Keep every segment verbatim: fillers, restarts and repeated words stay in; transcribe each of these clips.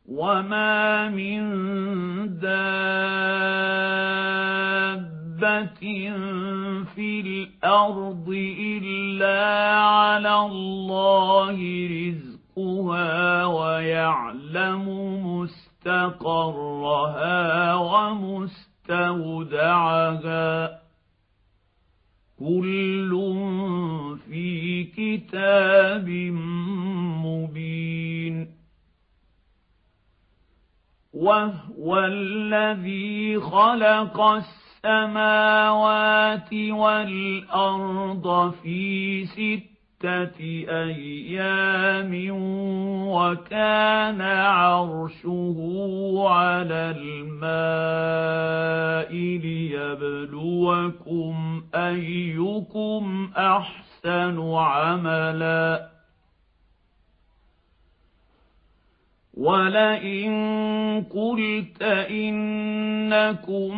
وَمَا مِن دَابَّةٍ فِي الْأَرْضِ إِلَّا عَلَى اللَّهِ رِزْقُهَا وَيَعْلَمُ مُسْتَقَرَّهَا وَمُسْتَوْدَعَهَا كُلٌّ فِي كِتَابٍ مُبِينٍ وَهُوَ الَّذِي خَلَقَ السَّمَاوَاتِ وَالْأَرْضَ فِي سِتَّةِ أَيَّامٍ وَكَانَ عَرْشُهُ عَلَى الْمَاءِ لِيَبْلُوَكُمْ أَيُّكُمْ أَحْسَنُ عَمَلًا وَلَئِن قُلْتَ إِنَّكُم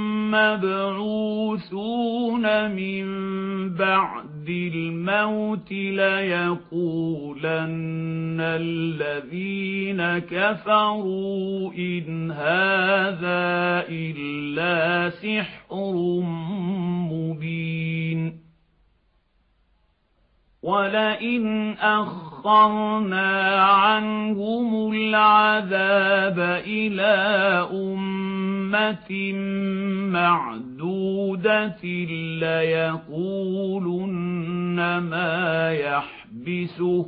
مَّبْعُوثُونَ مِن بَعْدِ الْمَوْتِ لَيَقُولَنَّ الَّذِينَ كَفَرُوا إِنْ هَٰذَا إِلَّا سِحْرٌ مُّبِينٌ وَلَئِنْ أَخَّرْنَا عَنْهُمُ الْعَذَابَ إِلَىٰ أُمَّةٍ مَّعْدُودَةٍ لَّيَقُولُنَّ مَا يَحْبِسُهُ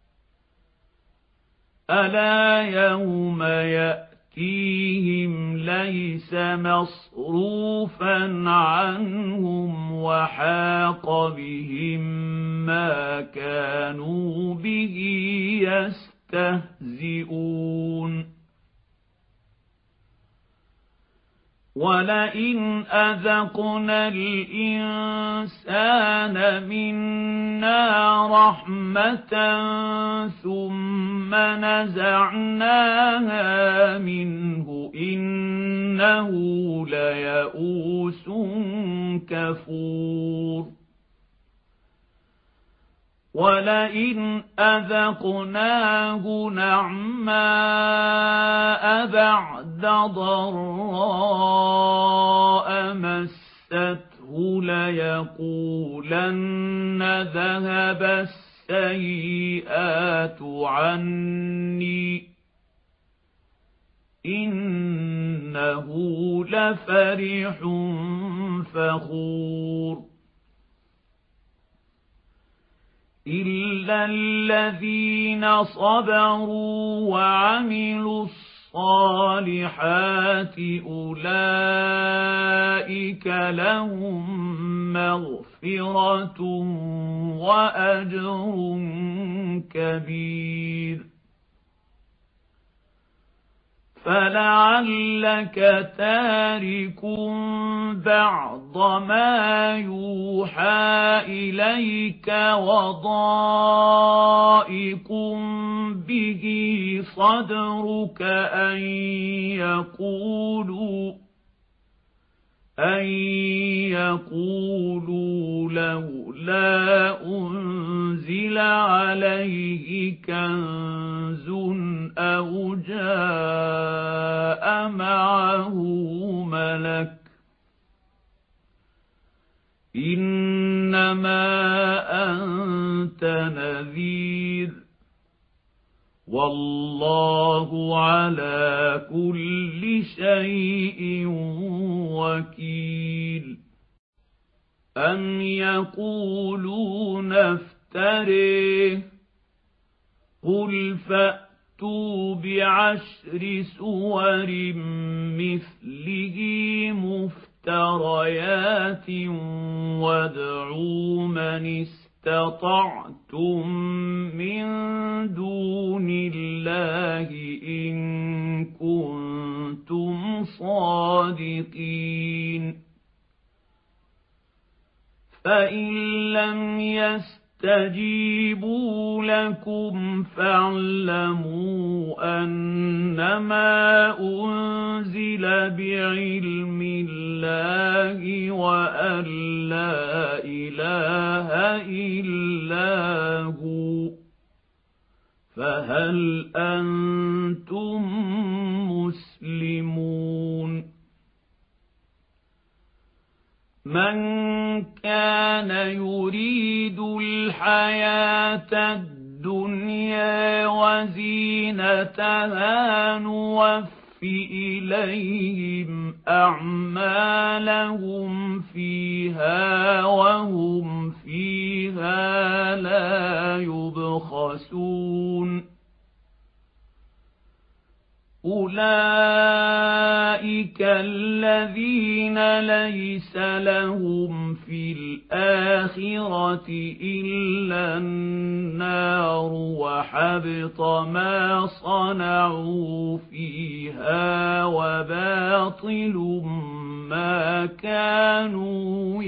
أَلَا يَوْمَ يَأْتِيهِمْ لَيْسَ مَصْرُوفًا عَنْهُمْ وَحَاقَ بِهِم مَّا كَانُوا بِهِ يَسْتَهْزِئُونَ وَلَئِنْ أَذَقْنَا الْإِنسَانَ مِنَّا رَحْمَةً ثُمَّ نَزَعْنَاهَا مِنْهُ إِنَّهُ لَيَئُوسٌ كَفُورٌ وَلَئِنْ أَذَقْنَاهُ نَعْمَاءَ بَعْدَ ضَرَّاءَ مَسَّتْهُ لَيَقُولَنَّ ذَهَبَ السَّيِّئَاتُ عَنِّي إِنَّهُ لَفَرِحٌ فَخُورٌ إِلَّا الَّذِينَ صَبَرُوا وَعَمِلُوا الصَّالِحَاتِ أُولَئِكَ لَهُم مَّغْفِرَةٌ وَأَجْرٌ كَبِيرٌ فَلَعَلَّكَ تَارِكٌ بَعْضَ مَا يُوحَىٰ إِلَيْكَ وَضَائِقٌ بِهِ صَدْرُكَ أَن يَقُولُوا أَن يَقُولُوا لَوْلَا أُنزِلَ عَلَيْهِ كَنزٌ أَوْ جَاءَ مَعَهُ مَلَكٌ إِنَّمَا أَنتَ نَذِيرٌ وَاللَّهُ عَلَى كُلِّ شَيْءٍ وَكِيلٌ أَمْ يَقُولُونَ افْتَرَيْهِ قُلْ فَأْتُوا بِعَشْرِ سُوَرٍ مِّثْلِهِ مُفْتَرَيَاتٍ وَادْعُوا مَنِ اسْتَطَعْتُم مِّن دُونِ اللَّهِ إِن كُنتُمْ صَادِقِينَ فَإِن لَّمْ يَسْتَجِيبُوا لَكُمْ فَاعْلَمُوا أَنَّمَا أُنزِلَ بِعِلْمِ اللَّهِ وَأَن لَّا إِلَٰهَ إِلَّا هُوَ فهل أنتم مسلمون من كان يريد الحياة الدنيا وزينتها نوفي إليهم أعمالهم فيها وهم فيها لا يبخسون أولئك الذين ليس لهم في الآخرة إلا النار وحبط ما صنعوا فيها وباطل ما كانوا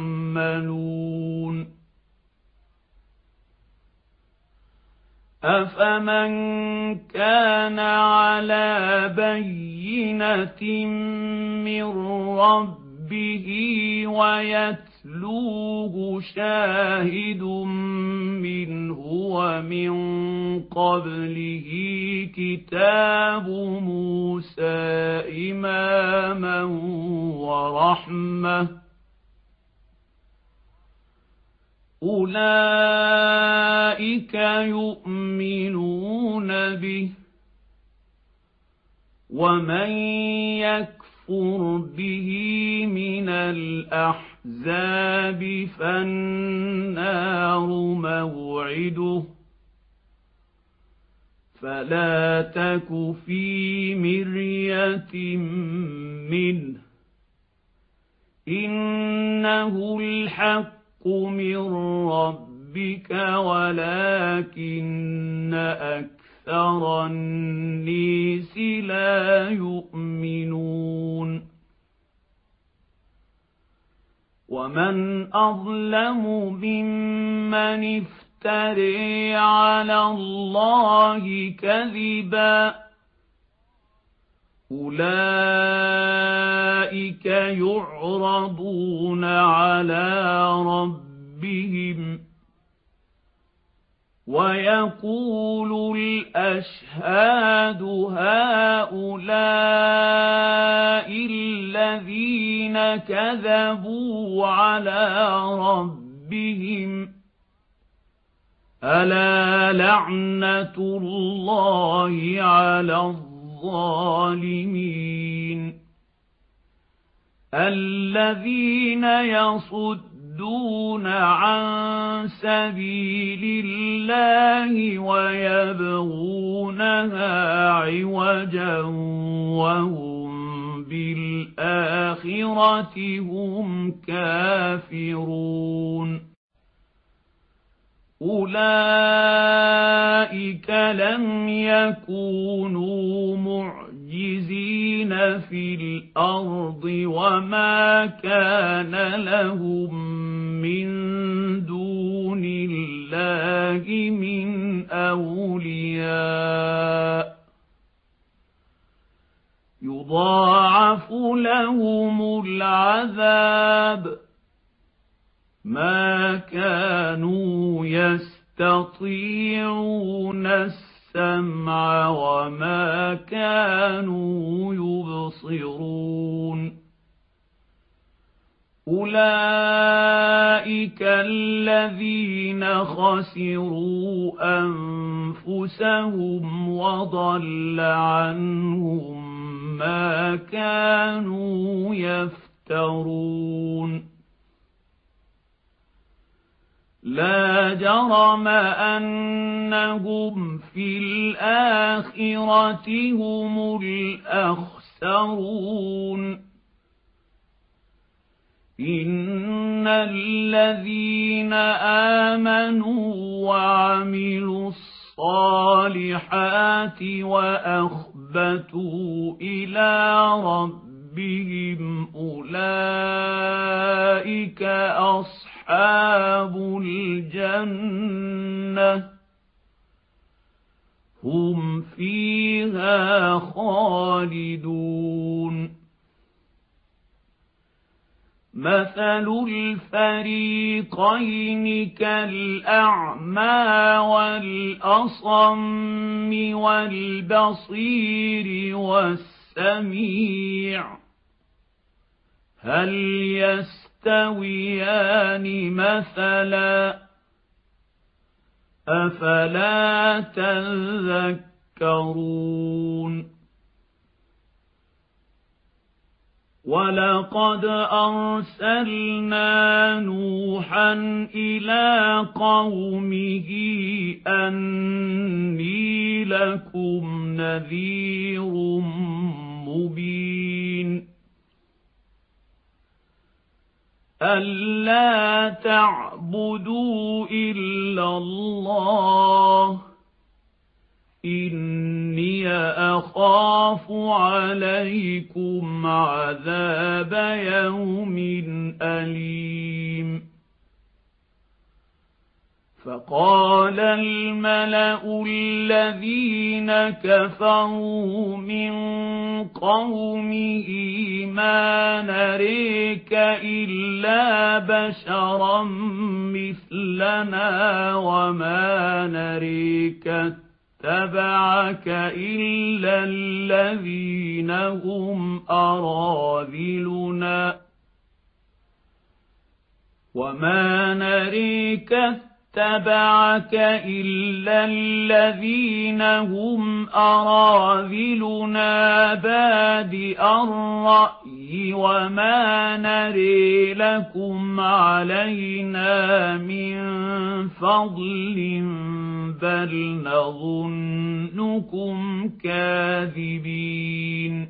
يعملون أفمن كان على بينة من ربه ويتلوه شاهد منه ومن قبله كتاب موسى إماما ورحمة أولئك يؤمنون به ومن يكفر به من الأحزاب فالنار موعده فلا تك في مرية منه إنه الحق من ربك ولكن أكثر الناس لا يؤمنون ومن أظلم ممن افترى على الله كذبا أولئك يعرضون على ربهم ويقول الأشهاد هؤلاء الذين كذبوا على ربهم ألا لعنة الله على الظالمين الذين يصدون عن سبيل الله ويبغونها عوجا وهم بالآخرة هم كافرون أولئك لم يكونوا معجزين في الأرض وما كان لهم من دون الله من أولياء يضاعف لهم العذاب ما كانوا يستطيعون السمع وما كانوا يبصرون أولئك الذين خسروا أنفسهم وضل عنهم ما كانوا يفترون لا جرم أنهم في الآخرة هم الأخسرون إن الذين آمنوا وعملوا الصالحات وأخبتوا إلى ربهم أولئك أصحاب أصحاب الجنة هم فيها خالدون مثل الفريقين كالأعمى والأصم والبصير والسميع هل يستويان مثلا أفلا تذكرون ولقد أرسلنا نوحا إلى قومه أني لكم نذير مبين ألا تعبدوا إلا الله إني أخاف عليكم عذاب يوم أليم فقال الملأ الذين كفروا من قومه ما نريك إلا بشرا مثلنا وما نريك اتبعك إلا الذين هم أراذلنا وما نريك اتبعك إلا الذين هم أراذلنا بادئ الرأي وما نري لكم علينا من فضل بل نظنكم كاذبين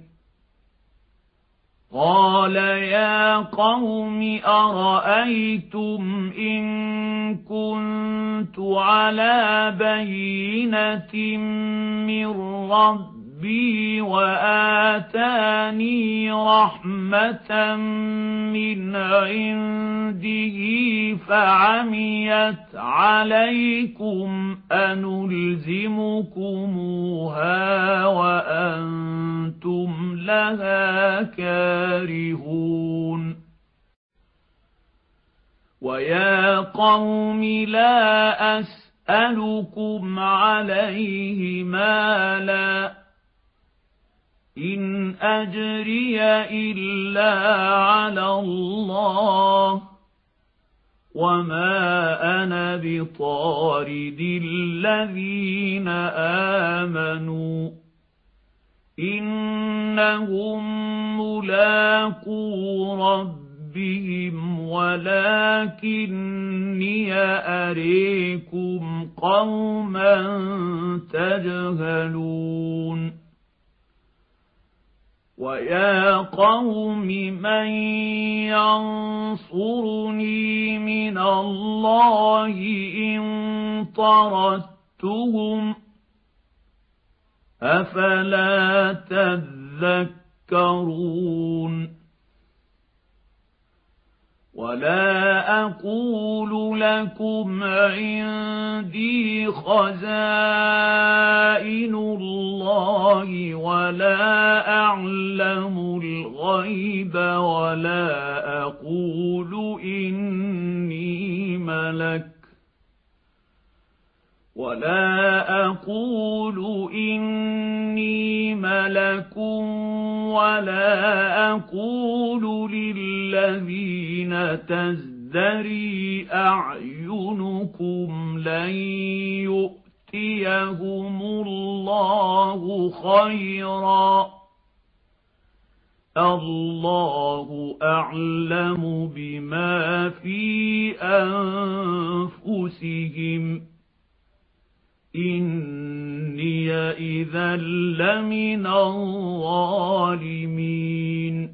قال يا قوم أرأيتم إن كنت على بينة من ربي وآتاني رحمة من عنده فعميت عليكم أنلزمكموها وأنتم لها كارهون ويا قوم لا أسألكم عليه مالا إن أجري إلا على الله وما أنا بطارد الذين آمنوا إنهم ملاقو ربهم ولكني أريكم قوما تجهلون ويا قوم من ينصرني من الله إن طردتهم أفلا تذكرون ولا أقول لكم عندي خزائن الله ولا أعلم الغيب ولا أقول إني ملك ولا أقول إني ملك ولا أقول للذين تزدري أعينكم لن يؤتيهم الله خيرا الله أعلم بما في أنفسهم إني إذا لمن الظالمين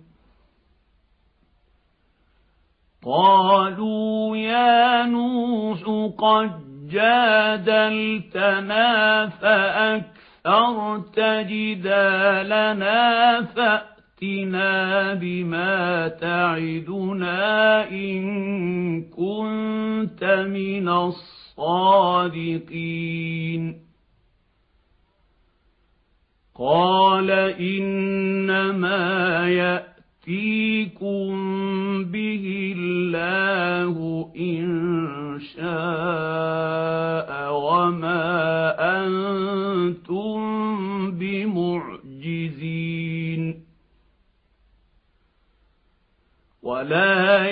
قالوا يا نوح قد جادلتنا فأكثرت جدالنا فأتنا بما تعدنا إن كنت من الصادقين قال إنما يأتيكم به الله إن شاء وما أنتم بمعجزين ولا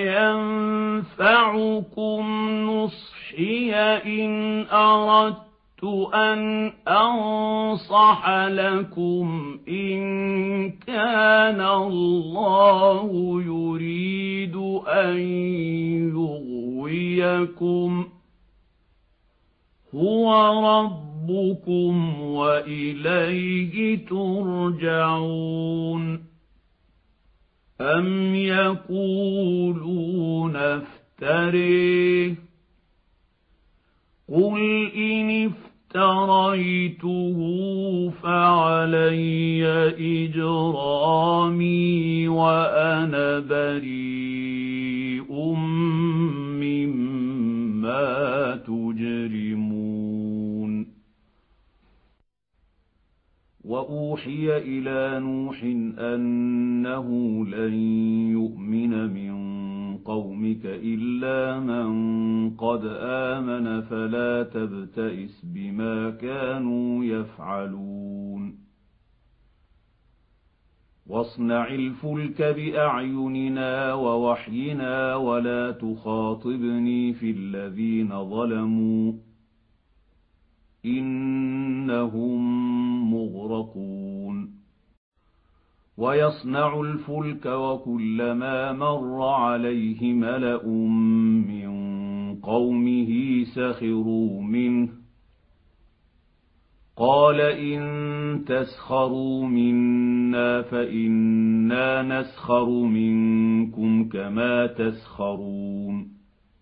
ينفعكم نصحي إن أردت أن أنصح لكم إن كان الله يريد أن يغويكم هو ربكم وإليه ترجعون أم يقولون افتريه قل إن افتريته فعلي إجرامي وأنا بريء مما تجرمون وأوحي إلى نوح أنه لن يؤمن من قومك إلا من قد آمن فلا تبتئس بما كانوا يفعلون واصنع الفلك بأعيننا ووحينا ولا تخاطبني في الذين ظلموا إنهم مغرقون ويصنع الفلك وكلما مر عليه ملأ من قومه سخروا منه قال إن تسخروا منا فإنا نسخر منكم كما تسخرون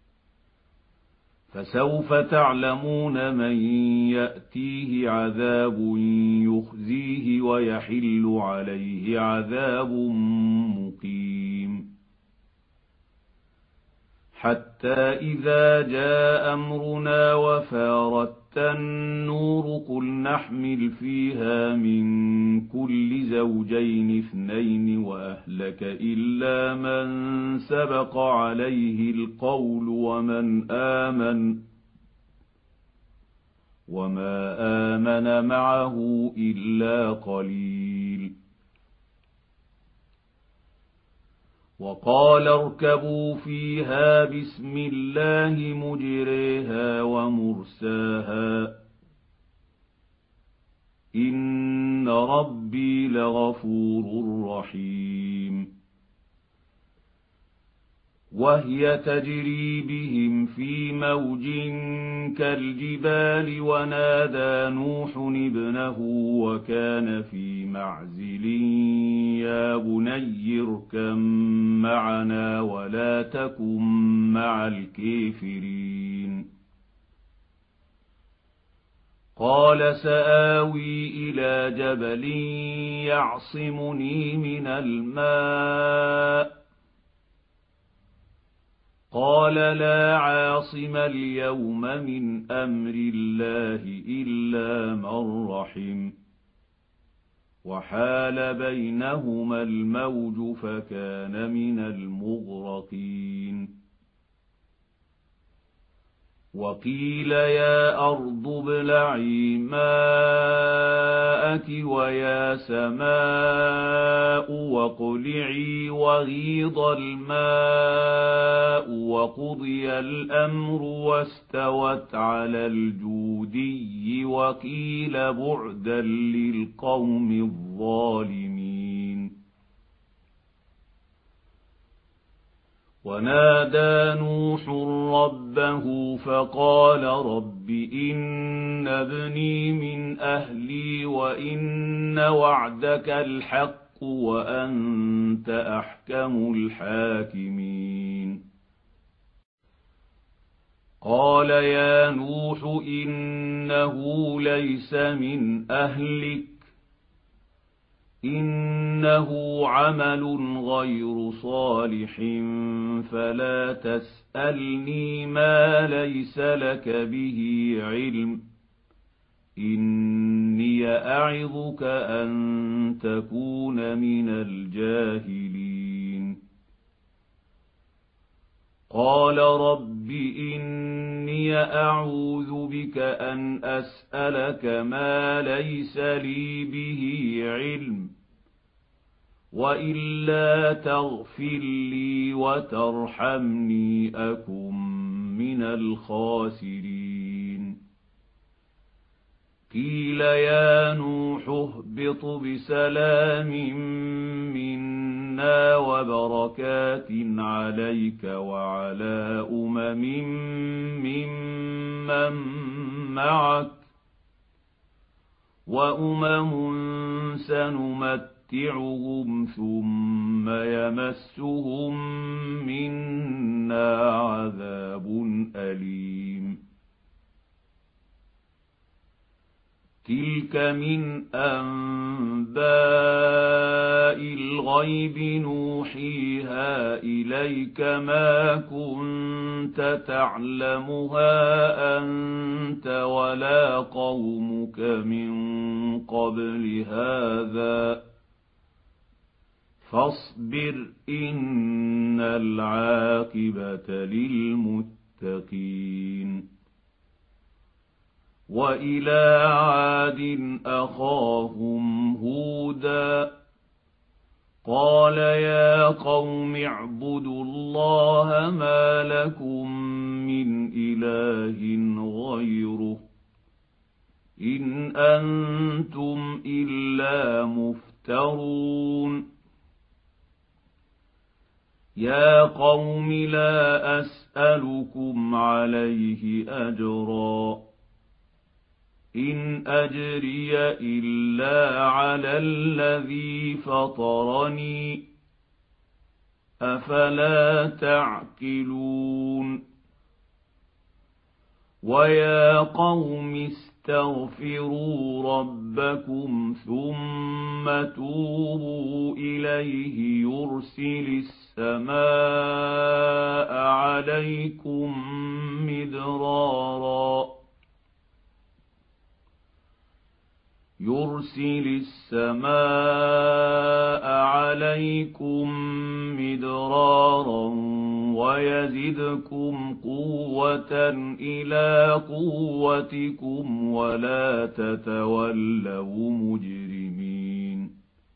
فسوف تعلمون من يأتيه عذاب يخزيه ويحل عليه عذاب مقيم حتى إذا جاء أمرنا وفارت النور قل نحمل فيها من كل زوجين اثنين وأهلك إلا من سبق عليه القول ومن آمن وما آمن معه إلا قليل وقال اركبوا فيها بسم الله مجريها ومرساها إن ربي لغفور رحيم وهي تجري بهم في موج كالجبال ونادى نوح ابنه وكان في معزل يا بني اركب معنا ولا تكن مع الكافرين قال سآوي إلى جبل يعصمني من الماء قال لا عاصم اليوم من أمر الله إلا من رحم وحال بينهما الموج فكان من المغرقين وقيل يا أرض ابلعي ماءك ويا سماء واقلعي وغيض الماء وقضي الأمر واستوت على الجودي وقيل بعدا للقوم الظالمين ونادى نوح ربه فقال رب إن ابني من أهلي وإن وعدك الحق وأنت أحكم الحاكمين قال يا نوح إنه ليس من أهلك إنه عمل غير صالح فلا تسألني ما ليس لك به علم إني أعظك أن تكون من الجاهلين قال رب إني أعوذ بك أن أسألك ما ليس لي به علم وإلا تغفر لي وترحمني أكن من الخاسرين قيل يا نوح اهبط بسلام منا وبركات عليك وعلى أمم ممن معك وأمم سنمتعهم ثم يمسهم منا عذاب أليم تلك من أنباء الغيب نوحيها إليك ما كنت تعلمها أنت ولا قومك من قبل هذا فاصبر إن العاقبة للمتقين وإلى عاد أخاهم هودا قال يا قوم اعبدوا الله ما لكم من إله غيره إن أنتم إلا مفترون يا قوم لا أسألكم عليه أجرا إن أجري إلا على الذي فطرني أفلا تعقلون ويا قوم استغفروا ربكم ثم توبوا إليه يرسل السماء عليكم مدرارا يرسل السماء عليكم مدرارا ويزدكم قوة إلى قوتكم ولا تتولوا مجرمين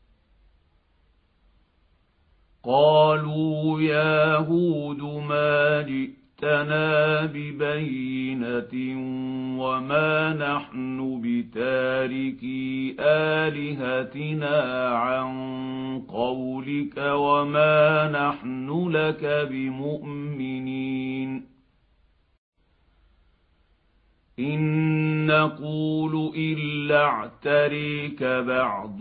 قالوا يا هود ما جئتنا ببينة وما نحن بتاركي آلهتنا عن قولك وما نحن لك بمؤمنين إن نقول إلا اعتريك بعض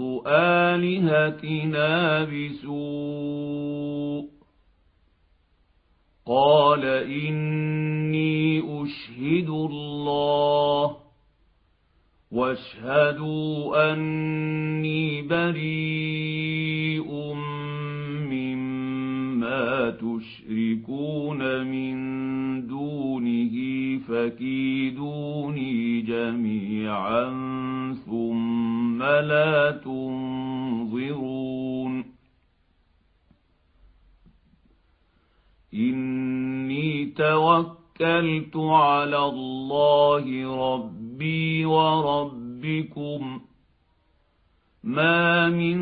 آلهتنا بسوء قال إني أشهد الله واشهدوا أني بريء مما تشركون من دونه فكيدوني جميعا ثم لا تنظرون إني توكلت على الله ربي وربكم ما من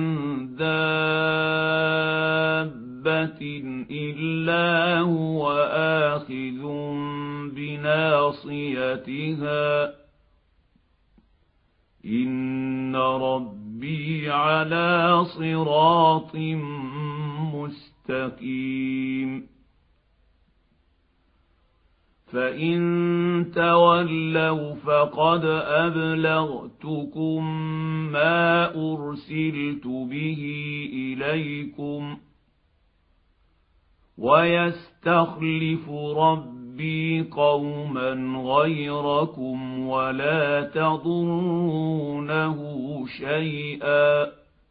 دابة إلا هو آخذ بناصيتها إن ربي على صراط مستقيم فإن تولوا فقد أبلغتكم ما أرسلت به إليكم ويستخلف ربي قوما غيركم ولا تضرونه شيئا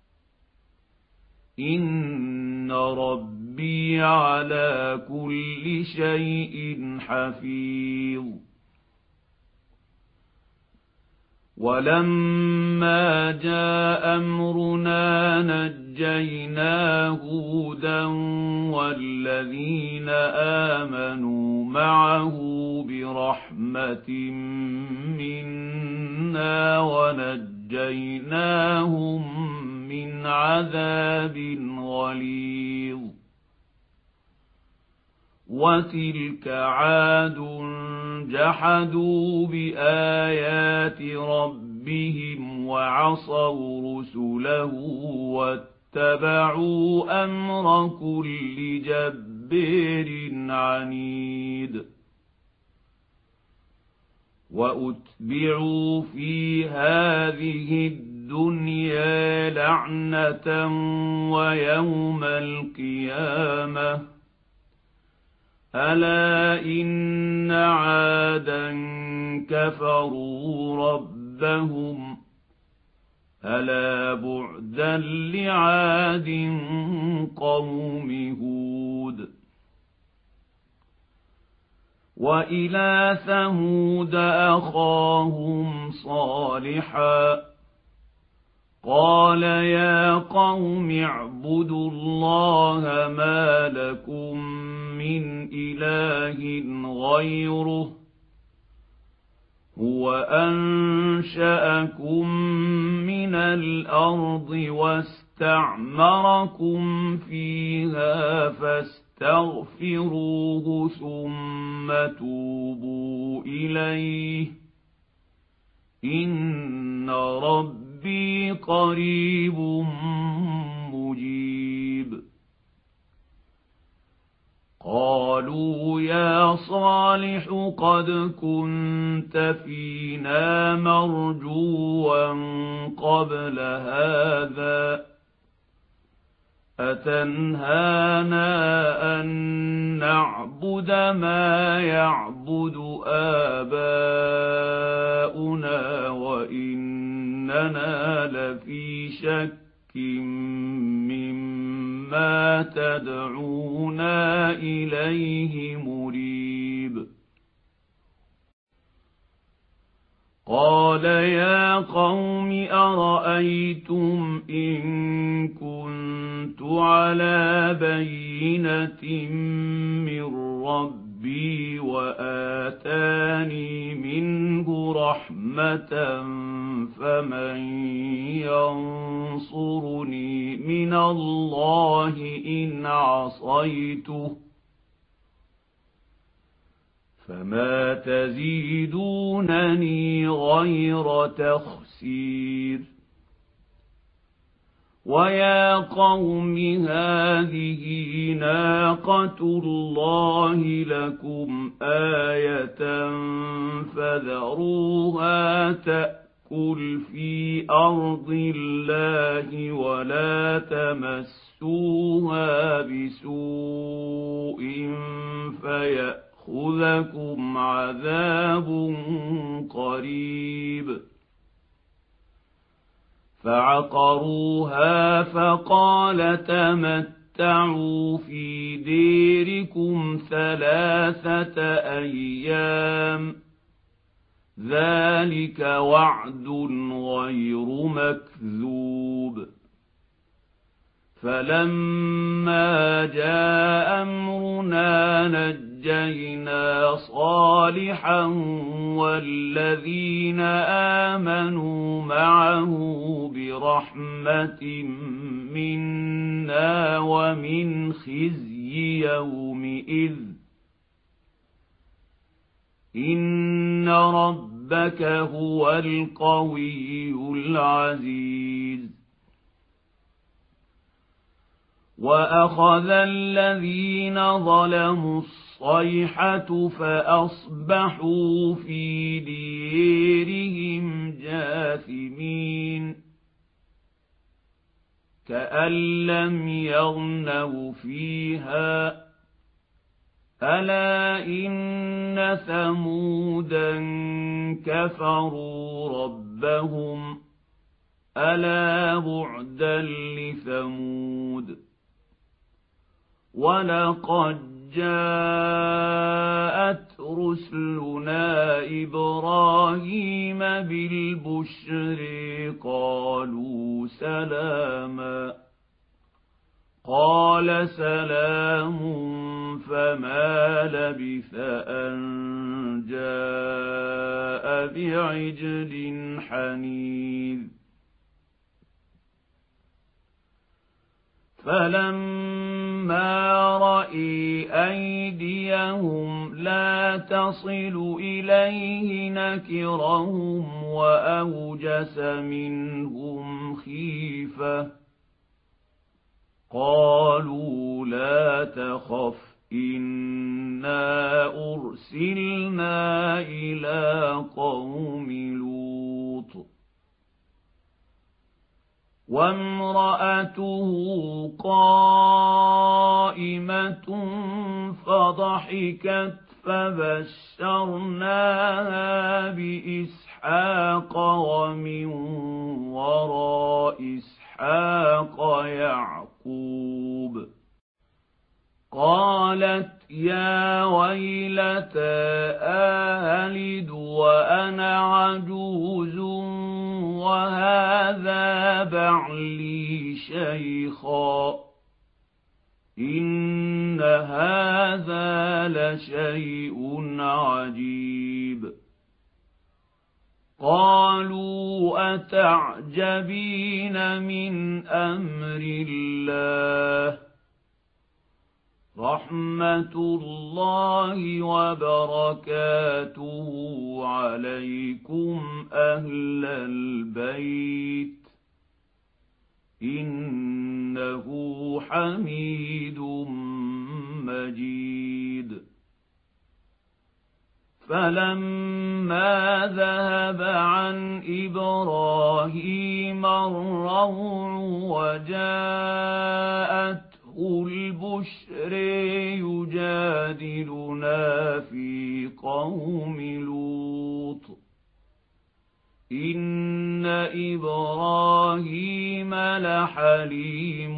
إن ربي على كل شيء حفيظ ولما جاء أمرنا نجينا هودا والذين آمنوا معه برحمة منا ونجيناهم من عذاب غليظ. وتلك عاد جحدوا بآيات ربهم وعصوا رسله واتبعوا أمر كل جبار عنيد. وأتبعوا في هذه الدنيا لعنة ويوم القيامة ألا إن عادا كفروا ربهم ألا بعدا لعاد قوم هود. وإلى ثمود أخاهم صالحا قال يا قوم اعبدوا الله ما لكم من إله غيره هو أنشأكم من الأرض واستعمركم فيها فاستغفروه ثم توبوا إليه إن ربي قريب مجيب. قالوا يا صالح قد كنت فينا مرجوا قبل هذا أتنهانا أن نعبد ما يعبد آباؤنا وإننا لفي شك مما تدعونا إليه مريب. قال يا قوم أرأيتم إن كنت على بينة من ربي وآتاني منه رحمة فمن ينصرني من الله إن عصيته فما تزيدونني غير تخسير. ويا قوم هذه ناقة الله لكم آية فذروها تأكل في أرض الله ولا تمسوها بسوء فيأتي خذكم عذاب قريب. فعقروها فقال تمتعوا في ديركم ثلاثة أيام ذلك وعد غير مكذوب. فلما جاء أمرنا نجينا صالحا والذين آمنوا معه برحمة منا ومن خزي يومئذ إن ربك هو القوي العزيز. وأخذ الذين ظلموا الصيحة فأصبحوا في ديرهم جاثمين كأن لم يغنوا فيها ألا إن ثمودا كفروا ربهم ألا بعدا لثمود. ولقد جاءت رسلنا إبراهيم بالبشر قالوا سلاما قال سلام فما لبث أن جاء بعجل حنيذ فلما رأى أيديهم لا تصل إليه نكرهم وأوجس منهم خيفة قالوا لا تخف إنا أرسلنا إلى قوم لوط وامرأته قائمة فضحكت فبشرناها بإسحاق ومن وراء إسحاق يعقوب قالت يا ويلتى ألد وأنا عجوز وهذا بعلي شيخا إن هذا لشيء عجيب قالوا أتعجبين من أمر الله رحمة الله وبركاته عليكم أهل البيت إنه حميد مجيد فلما ذهب عن إبراهيم الروع وجاءت البشر يجادلنا في قوم لوط إن إبراهيم لحليم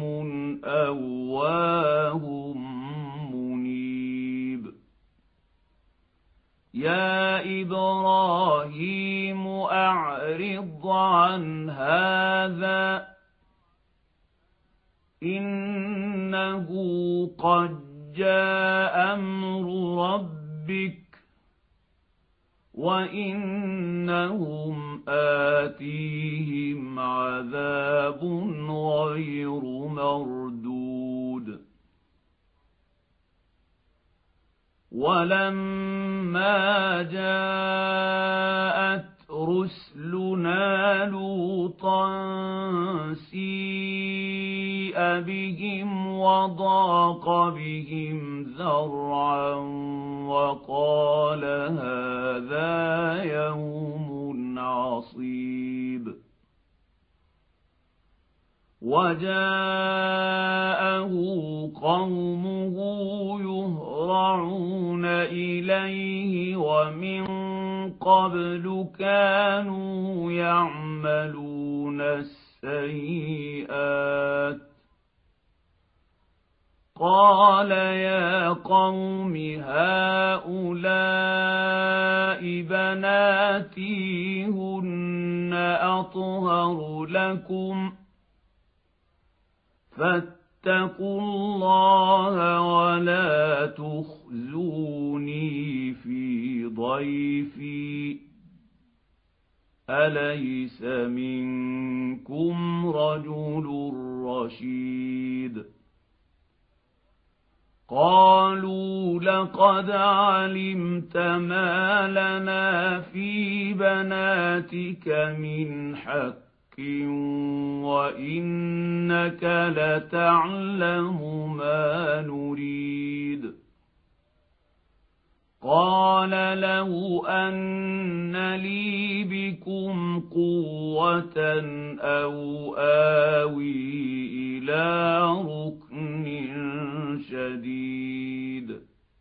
أواه منيب يا إبراهيم أعرض عن هذا إنه قد جاء أمر ربك وإنهم آتيهم عذاب غير مردود ولما جاءت رسلنا لوطا سيء بهم وضاق بهم ذرعا وقال هذا يوم عصيب وجاءه قومه يهرعون إليه ومن قبل كانوا يعملون السيئات قال يا قوم هؤلاء بناتي هن أطهر لكم فاتقوا الله ولا تخزوني في ضيفي أليس منكم رجل رشيد قالوا لقد علمت ما لنا في بناتك من حق وإنك لتعلم ما نريد قال لو أن لي بكم قوة أو آوي إلى ركن شديد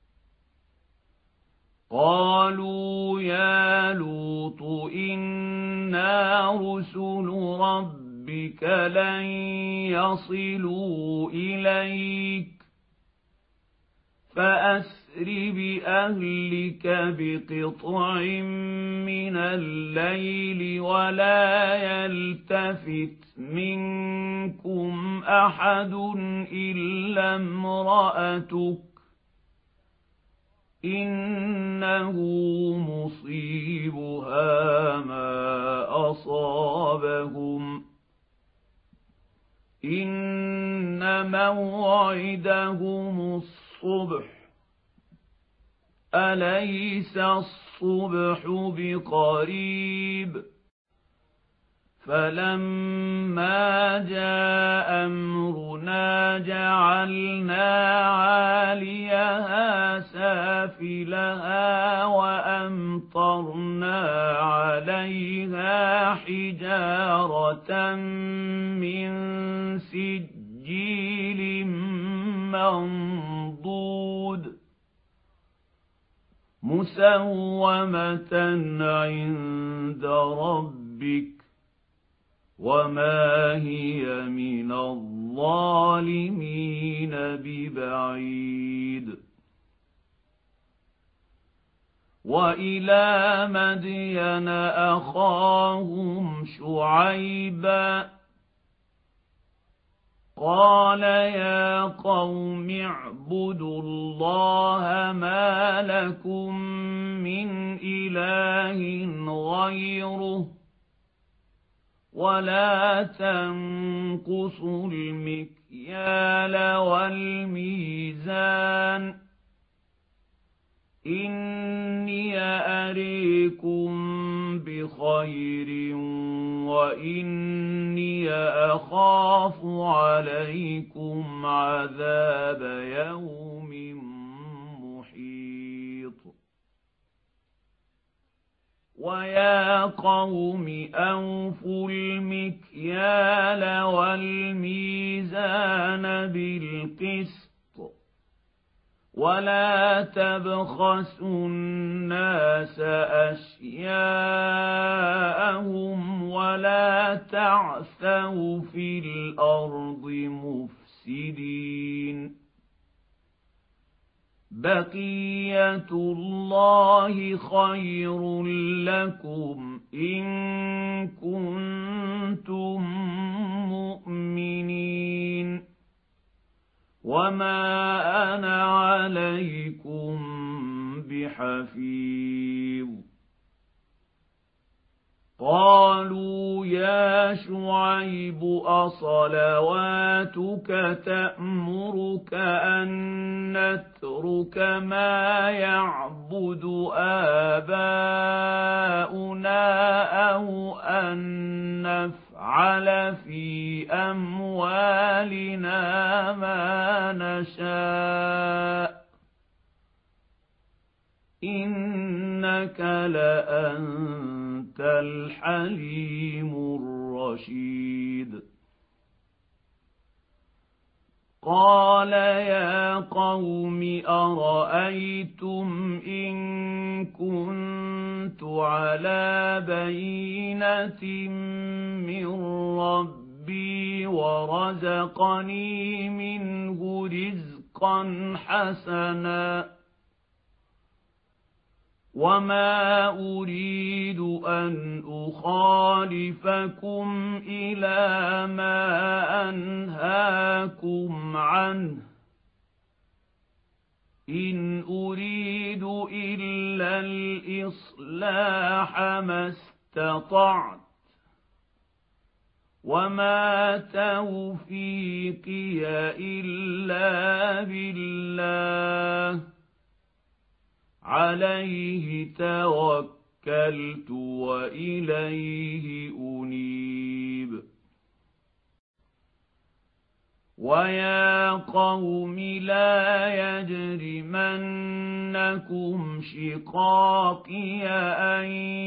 قالوا يا لوط إنا رسل ربك لن يصلوا إليك فأسر بأهلك بقطع من الليل ولا يلتفت منكم أحد إلا امرأتك إنه مصيبها ما أصابهم إن موعدهم الصبح أليس الصبح بقريب فلما جاء أمرنا جعلنا عاليها سافلها وأمطرنا عليها حجارة من سجيل منضود مسومة عند ربك وما هي من الظالمين ببعيد وإلى مدين أخاهم شعيبا قال يا قوم اعبدوا الله ما لكم من إله غيره ولا تنقصوا المكيال والميزان إني أريكم بخير وإني أخاف عليكم عذاب يوم محيط ويا قوم أوفوا المكيال والميزان بالقسط ولا تبخسوا الناس أشياءهم ولا تعثوا في الأرض مفسدين بقية الله خير لكم إن كنتم مؤمنين وما أنا عليكم بحفيظ قالوا يا شعيب أصلواتك تأمرك أن نترك ما يعبد آباؤنا أو أن نفعل في أموالنا ما نشاء إنك لأنت الحليم الرشيد قال يا قوم أرأيتم إن كنت على بينة من ربي ورزقني منه رزقا حسنا وما أريد أن أخالفكم إلى ما أنهاكم عنه إن أريد إلا الإصلاح ما استطعت وما توفيقي إلا بالله عليه توكلت وإليه أنيب ويا قوم لا يجرمنكم شقاقي أن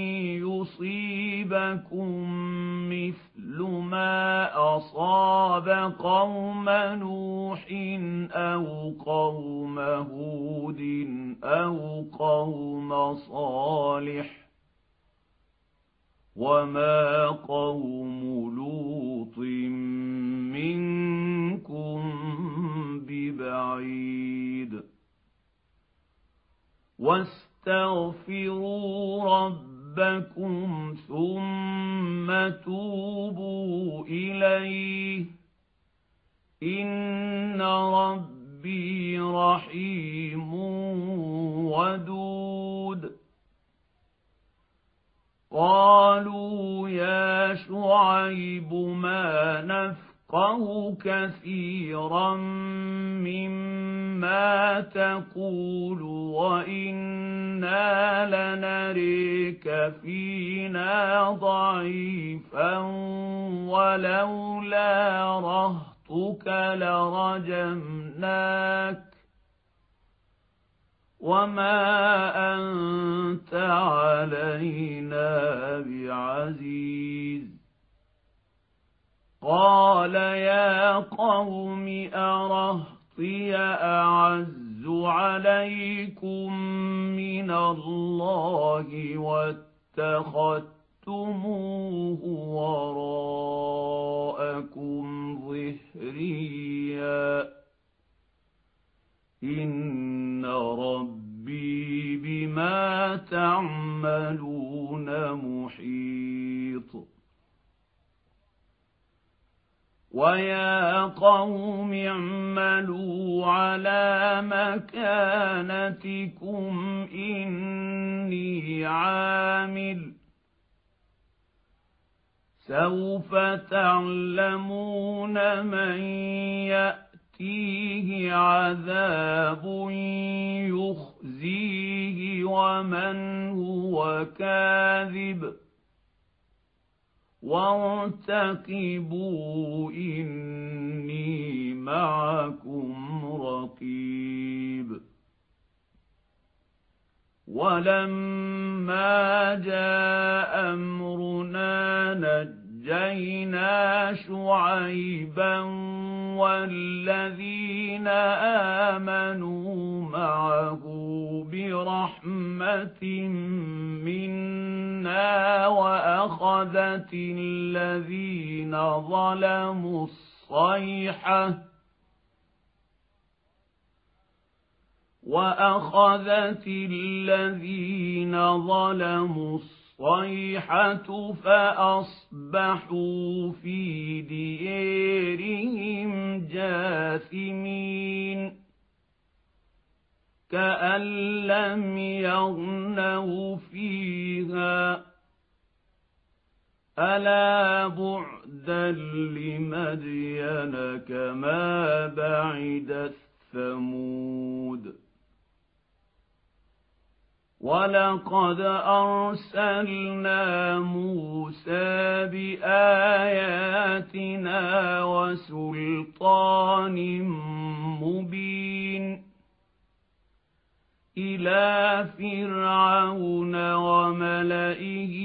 يصيبكم مثل ما أصاب قوم نوح أو قوم هود أو قوم صالح وما قوم لوط منكم ببعيد واستغفروا ربكم ثم توبوا إليه إن ربي رحيم ودود قالوا يا شعيب ما نفقه كثيرا مما تقول وإنا لنريك فينا ضعيفا ولولا رهطك لرجمناك وما أنت علينا بعزيز قال يا قوم أرهطي أعز عليكم من الله واتخذتموه وراءكم ظهريا إن ربي بما تعملون محيط ويا قوم اعملوا على مكانتكم إني عامل سوف تعلمون من يأتيه عذاب يخزيه ومن هو كاذب وارتقبوا إني معكم رقيب ولما جاء أمرنا نجينا شعيبا والذين آمنوا معه برحمة منا وأخذت الذين ظلموا الصيحة وأخذت الذين ظلموا الصيحة فأصبحوا في ديارهم جاثمين كأن لم يغنوا فيها ألا بعدا لمدين كما بعدت ثمود ولقد أرسلنا موسى بآياتنا وسلطان مبين إلى فرعون وملئه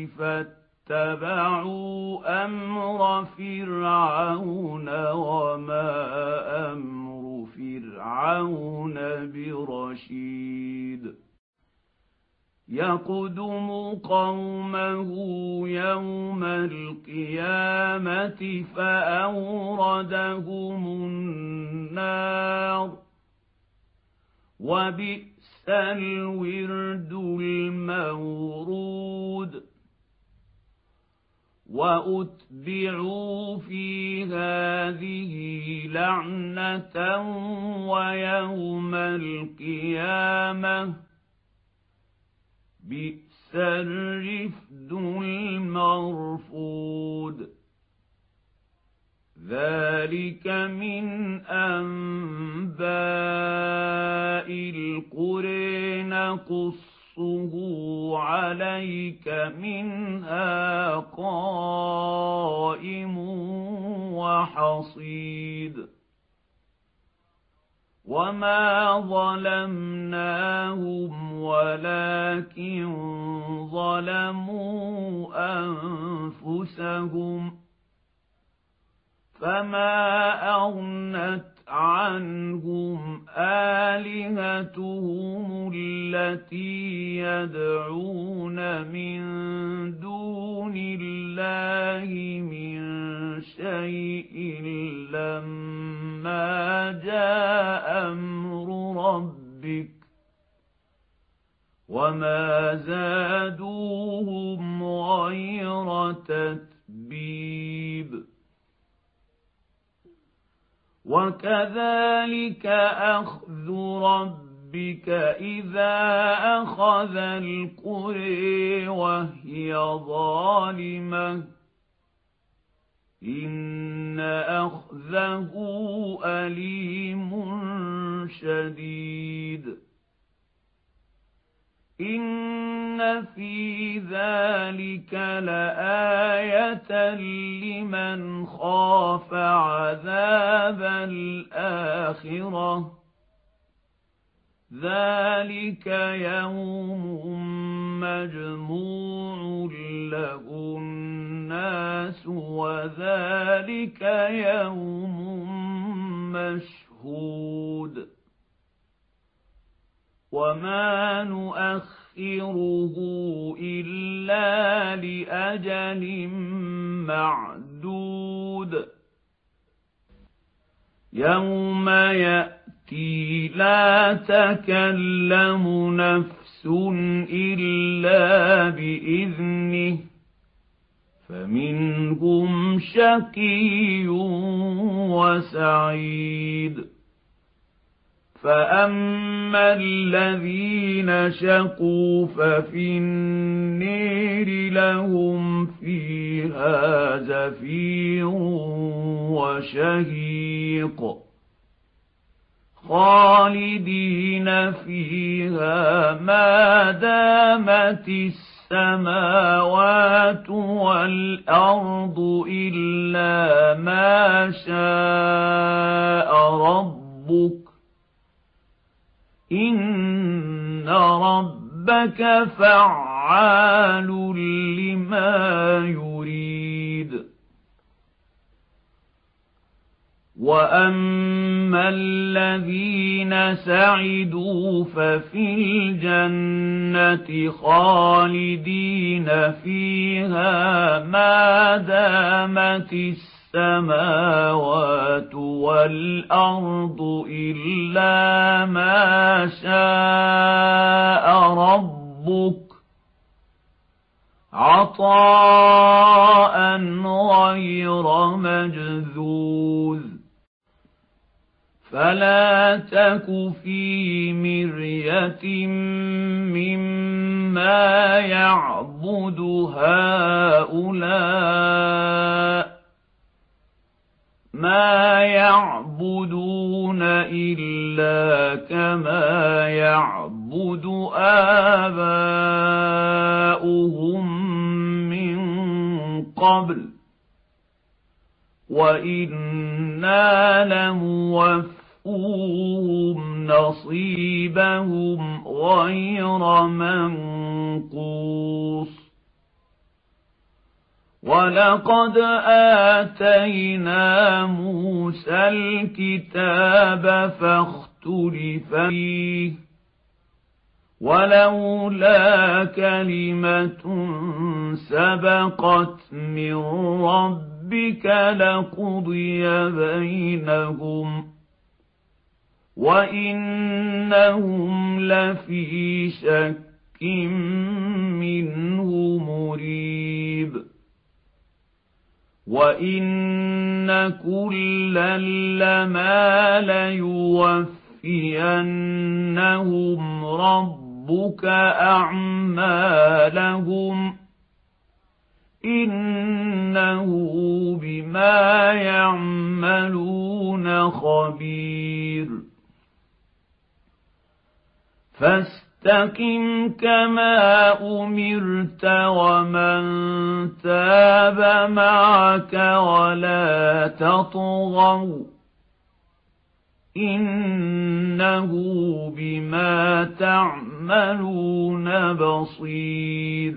فاتبعوا أمر فرعون وما أمر فرعون برشيد يقدم قومه يوم القيامة فأوردهم النار وبئس الورد المورود وأتبعوا في هذه لعنة ويوم القيامة بئس الرفد المرفود ذلك من أنباء القرى نقصه عليك منها قائم وحصيد وما ظلمناهم ولكن ظلموا أنفسهم فما أغنت عنهم آلهتهم التي يدعون من دون الله من شيء لما جاء أمر ربك وما زادوهم غير تتبيب وكذلك أخذ ربك إذا أخذ القرى وهي ظالمة إن أخذه أليم شديد إن في ذلك لآية لمن خاف عذاب الآخرة ذلك يوم مجموع له الناس وذلك يوم مشهود وما نؤخره إلا لأجل معدود يوم يأتي لا تكلم نفس إلا بإذنه فمنهم شقي وسعيد فأما الذين شقوا ففي النير لهم فيها زفير وشهيق خالدين فيها ما دامت السماوات والأرض إلا ما شاء ربك إن ربك فعال لما يريد وأما الذين سعدوا ففي الجنة خالدين فيها ما دامت السماوات والأرض إلا ما شاء ربك عطاء غير مجذوذ فلا تك في مرية مما يعبد هؤلاء ما يعبدون إلا كما يعبد آباؤهم من قبل وإنا لموفوهم نصيبهم غير منقوص ولقد آتينا موسى الكتاب فاختلف فيه ولولا كلمة سبقت من ربك لقضي بينهم وإنهم لفي شك منه مريب وإن كلا لما ليوفينهم ربك أعمالهم إنه بما يعملون خبير فاستقم كما أمرت ومن تاب معك ولا تطغوا إنه بما تعملون بصير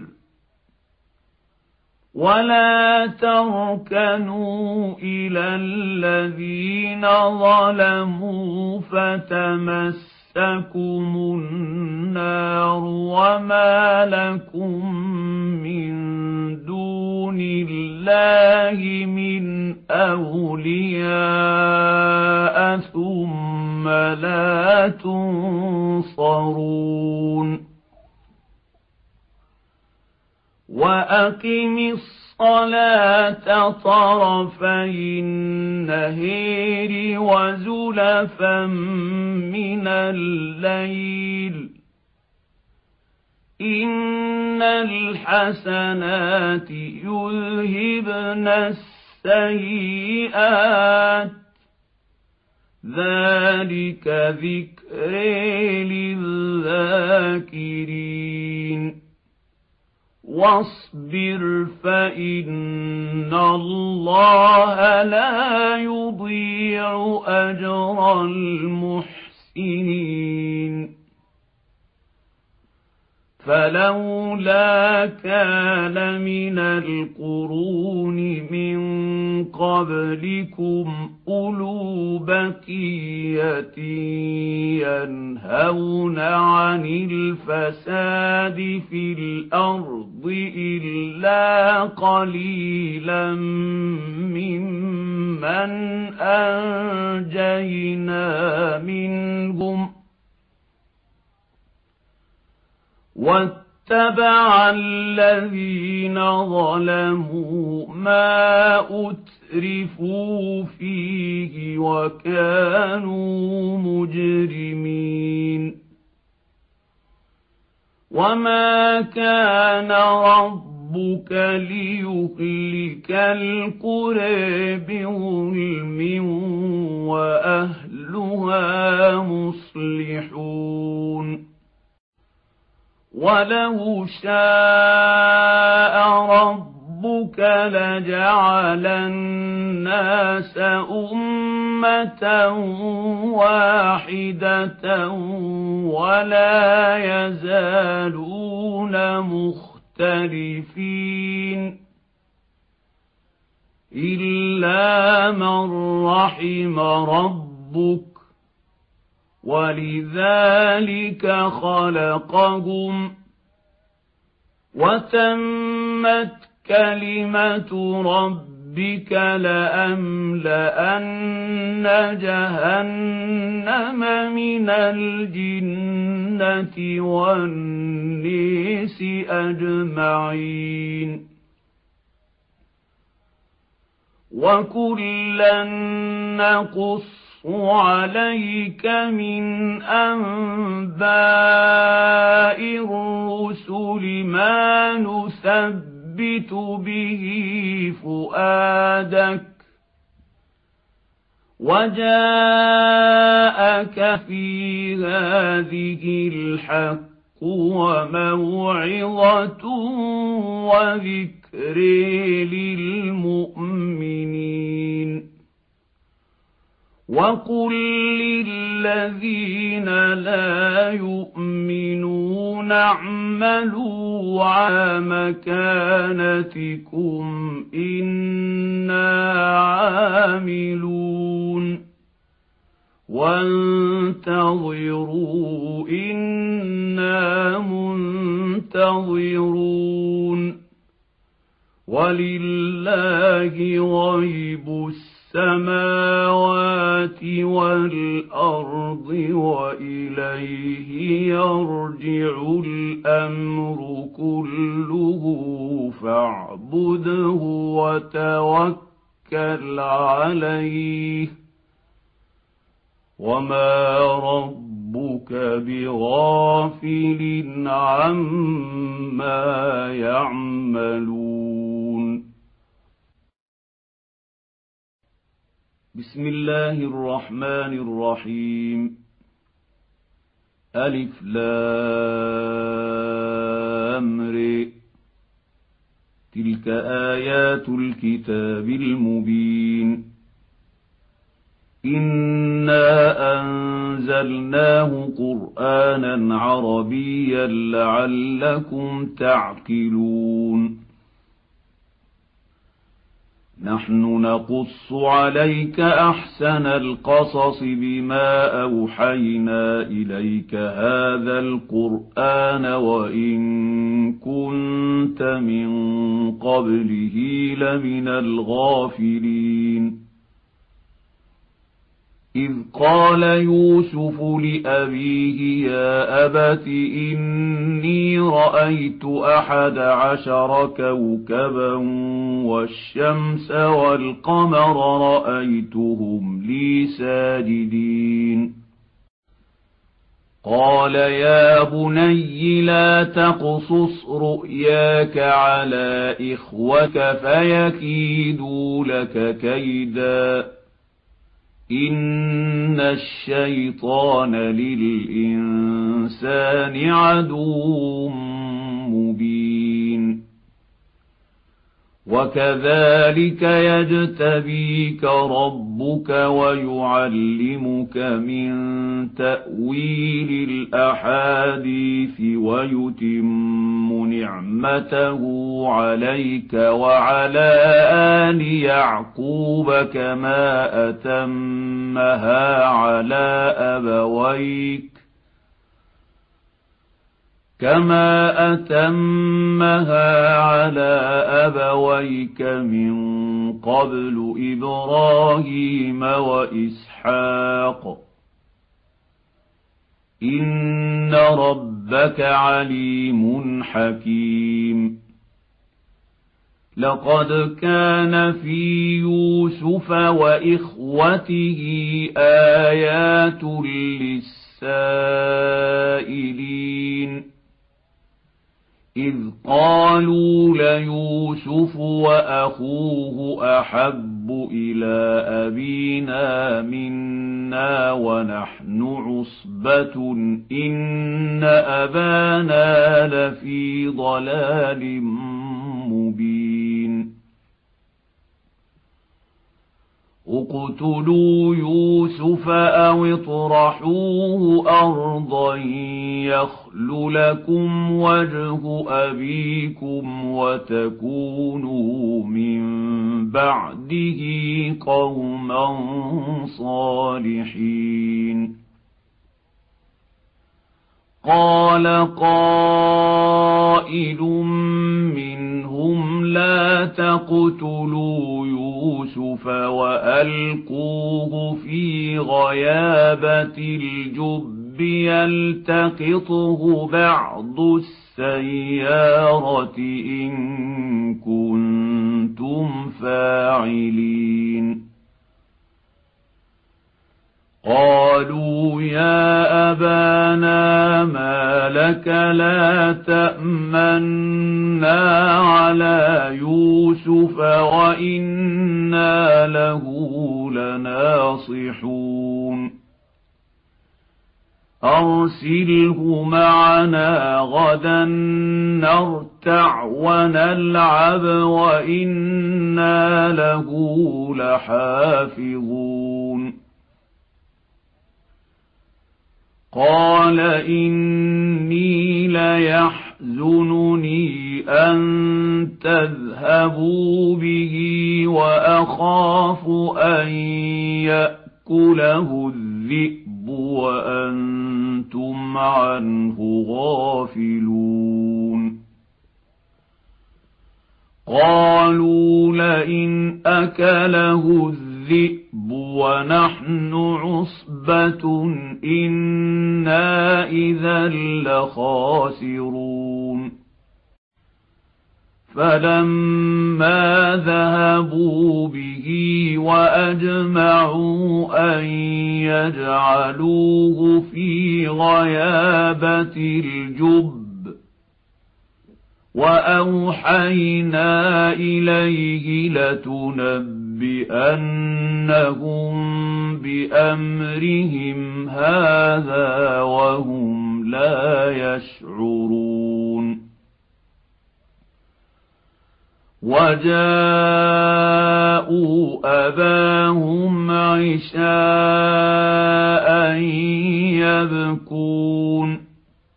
ولا تركنوا إلى الذين ظلموا فتمسكوا تَمَسَّكُمُ النَّارُ وَمَا لَكُم مِّن دُونِ اللَّهِ مِنْ أَوْلِيَاءَ ثُمَّ لَا تُنصَرُونَ وأقم الصلاة طرفي النهار وزلفا من الليل إن الحسنات يذهبن السيئات ذلك ذكر للذاكرين واصبر فإن الله لا يضيع أجر المحسنين فلولا كان من القرون من قبلكم أولو بقية ينهون عن الفساد في الأرض إلا قليلا ممن أنجينا منهم واتبع الذين ظلموا ما أترفوا فيه وكانوا مجرمين وما كان ربك ليهلك القرى بظلم وأهلها مصلحون ولو شاء ربك لجعل الناس أمة واحدة ولا يزالون مختلفين إلا من رحم ربك ولذلك خلقهم وتمت كلمة ربك لأملأن جهنم من الجنة والناس أجمعين وكلا نقص عليك من أنباء الرسل ما نثبت به فؤادك وجاءك في هذه الحق وموعظة وذكر للمؤمنين وقل للذين لا يؤمنون اعملوا على مكانتكم إنا عاملون وانتظروا إنا منتظرون ولله غيب السماوات السماوات والأرض وإليه يرجع الأمر كله فاعبده وتوكل عليه وما ربك بغافل عما يعملون بسم الله الرحمن الرحيم ألف لام ر تلك آيات الكتاب المبين إنا أنزلناه قرآنا عربيا لعلكم تعقلون نحن نقص عليك أحسن القصص بما أوحينا إليك هذا القرآن وإن كنت من قبله لمن الغافلين إذ قال يوسف لأبيه يا أبت إني رأيت أحد عشر كوكبا والشمس والقمر رأيتهم لي ساجدين قال يا بني لا تقصص رؤياك على إخوتك فيكيدوا لك كيدا إن الشيطان للإنسان عدو مبين وكذلك يجتبيك ربك ويعلمك من تأويل الأحاديث ويتم نعمته عليك وعلى آل يعقوب كما أتمها على أبويك كما أتمها على أبويك من قبل إبراهيم وإسحاق إن ربك عليم حكيم لقد كان في يوسف وإخوته آيات للسائلين إذ قالوا ليوسف وأخوه أحب إلى أبينا منا ونحن عصبة إن أبانا لفي ضلال مبين اقتلوا يوسف أو اطرحوه أرضا يخل لكم وجه أبيكم وتكونوا من بعده قوما صالحين قال قائل منهم لا تقتلوا يوسف وألقوه في غيابة الجب يلتقطه بعض السيارة إن كنتم فاعلين قالوا يا أبانا ما لك لا تأمنا على يوسف وإنا له لناصحون أرسله معنا غدا نرتع ونلعب وإنا له لحافظون قال إني ليحزنني أن تذهبوا به وأخاف أن يأكله الذئب وأنتم عنه غافلون قالوا لئن أكله الذئب ونحن عصبة إنا إذا لخاسرون فلما ذهبوا به وأجمعوا أن يجعلوه في غيابة الجب وأوحينا إليه لتنبئنهم بأمرهم هذا وهم لا يشعرون وجاءوا أباهم عشاء يبكون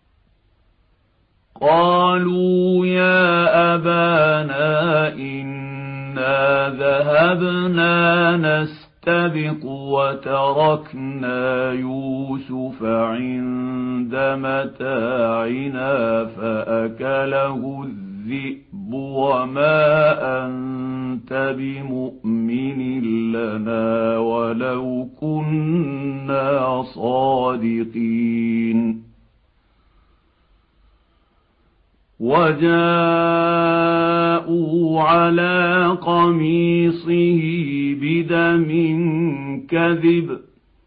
قالوا يا أبانا إنا ذهبنا نستبق وتركنا يوسف عند متاعنا فأكله الذئب الذئب وما أنت بمؤمن لنا ولو كنا صادقين وجاءوا على قميصه بدم كذب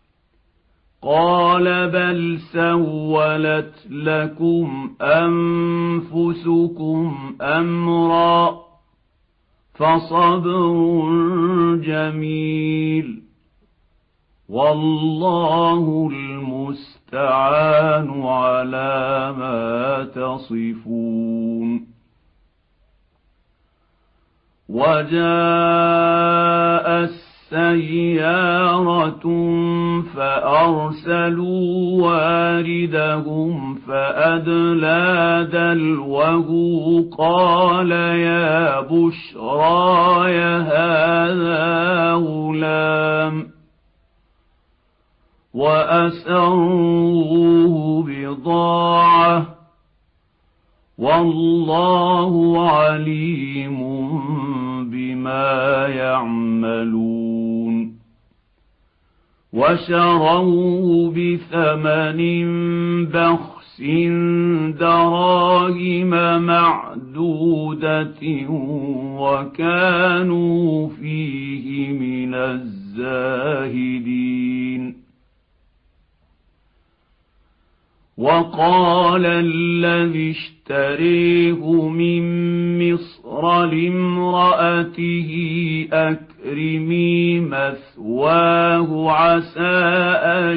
قال بل سولت لكم أنفسكم أمرا فصبر جميل والله المستعان على ما تصفون وجاء سيارة فأرسلوا واردهم فأدلى دلوه قال يا بشراي هذا غلام وأسروه بضاعة والله عليم بما يعملون وشروه بثمن بخس دراهم معدودة وكانوا فيه من الزاهدين وقال الذي اشتريه من مصر لامرأته أكرمي مثواه عسى أن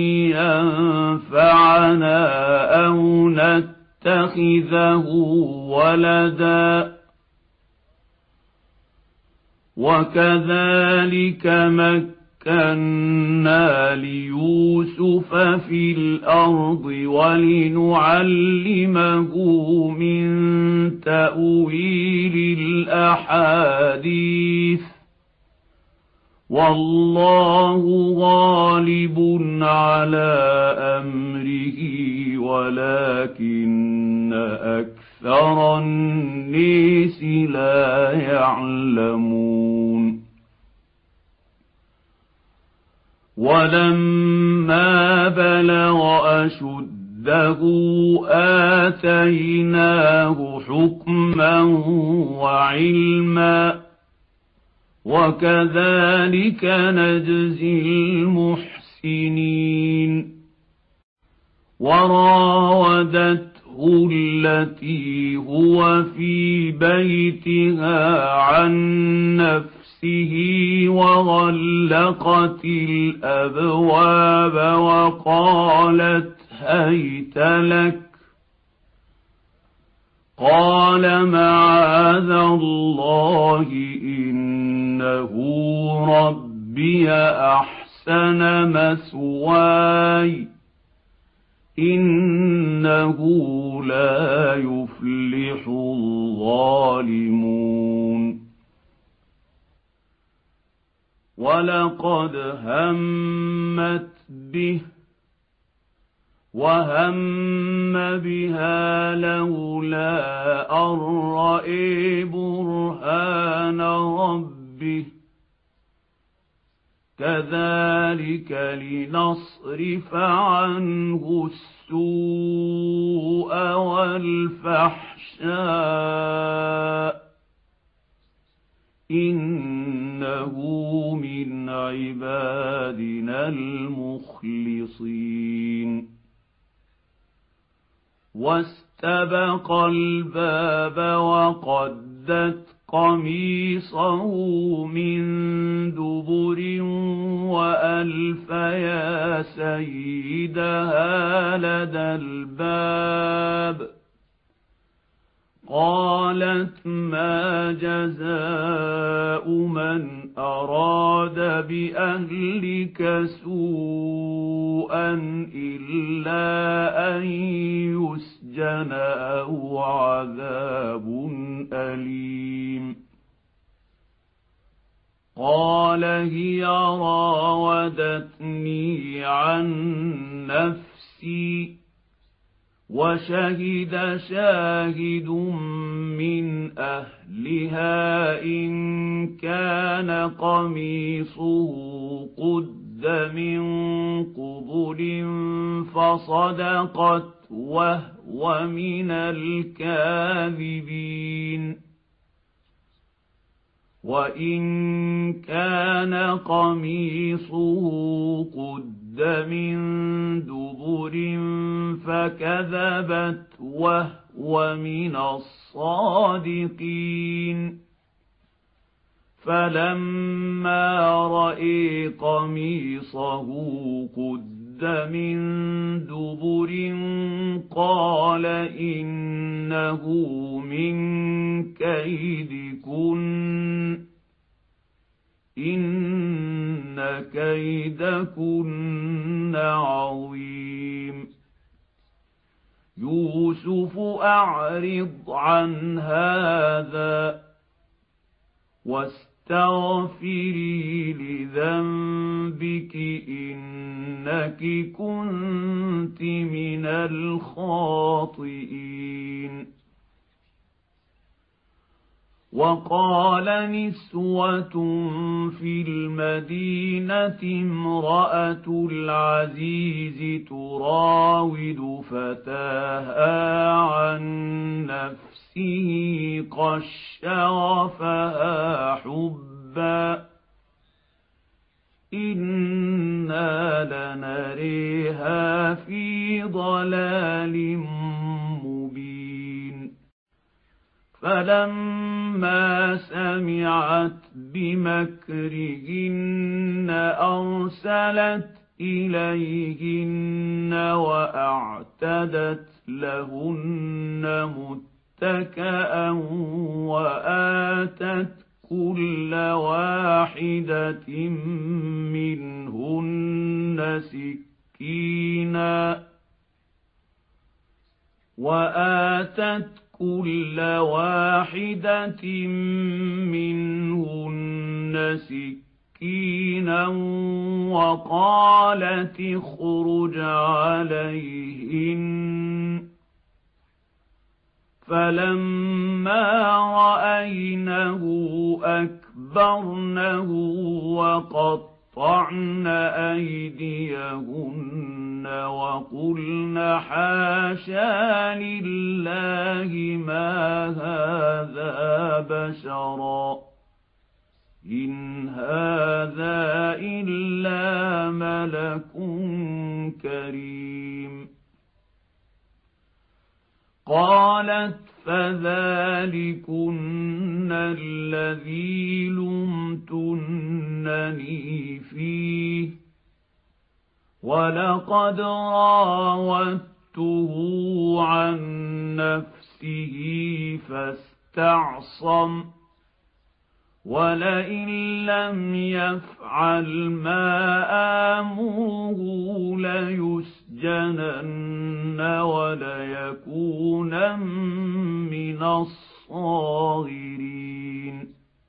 ينفعنا أو نتخذه ولدا وكذلك مكنا مكنا ليوسف في الأرض ولنعلمه من تأويل الأحاديث والله غالب على أمره ولكن أكثر الناس لا يعلمون ولما بلغ أشده آتيناه حكما وعلما وكذلك نجزي المحسنين وراودته التي هو في بيتها عن نفسه وغلقت الأبواب وقالت هيت لك قال معاذ الله إنه ربي أحسن مثواي إنه لا يفلح الظالمون ولقد همت به وهم بها لولا أن رأى برهان ربه كذلك لنصرف عنه السوء والفحشاء إنه من عبادنا المخلصين واستبق الباب وقدت قميصه من دبر وألف يا سيدها لدى الباب قالت ما جزاء من أراد بأهلك سوءا إلا أن يسجن أو عذاب أليم قال هي راودتني عن نفسي وشهد شاهد من أهلها إن كان قميصه قد من قبل فصدقت وهو من الكاذبين وإن كان قميصه قد من دبر فكذبت وهو من الصادقين فلما رأى قميصه قد من دبر قال إنه من كيدكن إن كيدكن عظيم يوسف أعرض عن هذا واستغفري لذنبك إنك كنت من الخاطئين وقال نسوة في المدينة امرأة العزيز تراود فتاها عن نفسه قد شغفها حبا إنا لنريها في ضلال مبين فلما سمعت بمكرهن أرسلت إليهن وأعتدت لهن متكئا وآتت كل واحدة منهن سكينا وآتت كل واحدة منهن سكينا وقالت اخرج عليهن فلما رأينه أكبرنه وقطعن أيديهن وقلن حاشا لله ما هذا بشرا إن هذا إلا ملك كريم قالت فذلكن الذي لمتنني فيه ولقد راودته عن نفسه فاستعصم ولئن لم يفعل ما آمره ليسجنن وليكونن من الصاغرين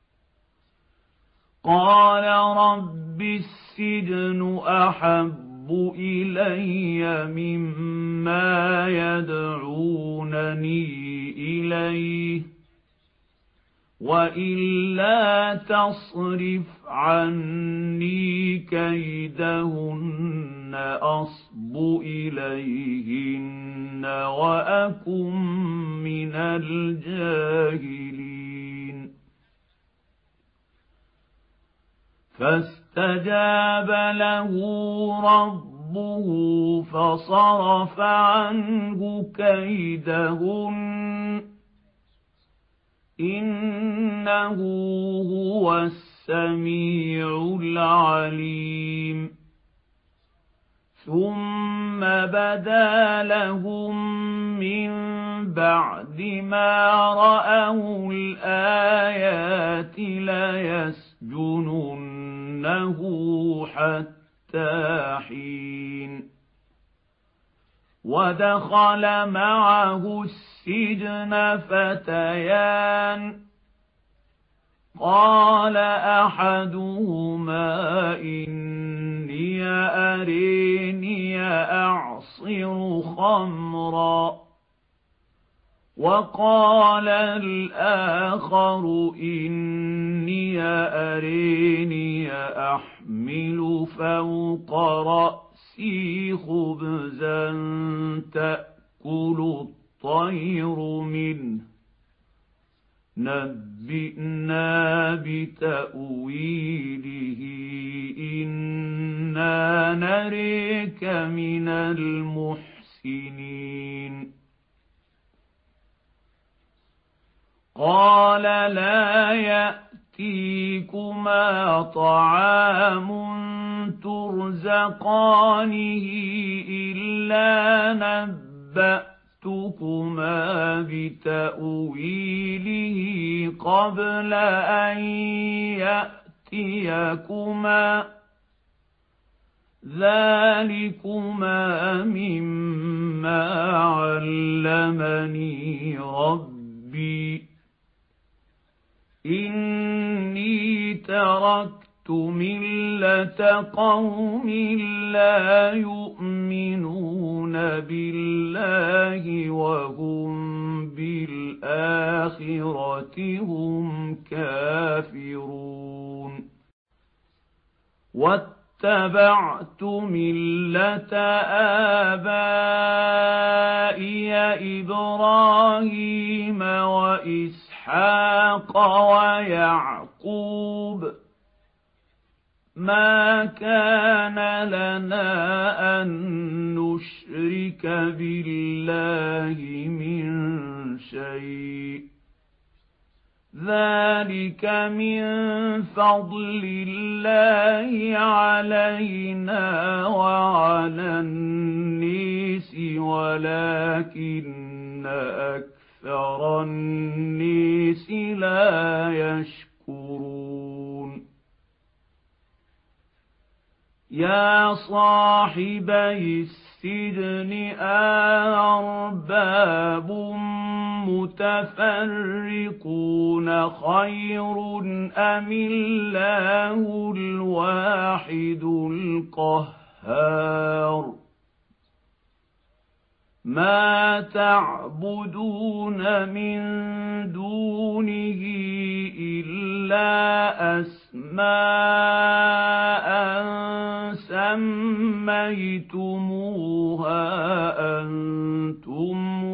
قال رب السجن أحب إلي مما يدعونني إليه وإلا تصرف عني كيدهن أصب إليهن وأكن من الجاهلين فاستجاب له ربه فصرف عنه كيدهن إنه هو السميع العليم ثم بدا لهم من بعد ما رأوا الآيات ليسجننه حتى حين ودخل معه السجن فتيان قال أحدهما إني أريني أعصر خمرا وقال الآخر إني أريني أحمل فوق رأسي خبزا تأكل الطير منه نبئنا بتأويله إنا نريك من المحسنين قال لا يأتيكما طعام ترزقانه إلا نبأتكما بتأويله قبل أن يأتيكما ذلكما مما علمني ربي إني تركت ملة قوم لا يؤمنون بالله وهم بالآخرة هم كافرون واتبعت ملة آبائي إبراهيم وإسحاق ويعقوب ما كان لنا أن نشرك بالله من شيء ذلك من فضل الله علينا وعلى الناس ولكن أكثر الناس لا يشكرون يا صاحبي السجن أأرباب متفرقون خير أم الله الواحد القهار ما تعبدون من دونه إلا أسماء سميتموها أنتم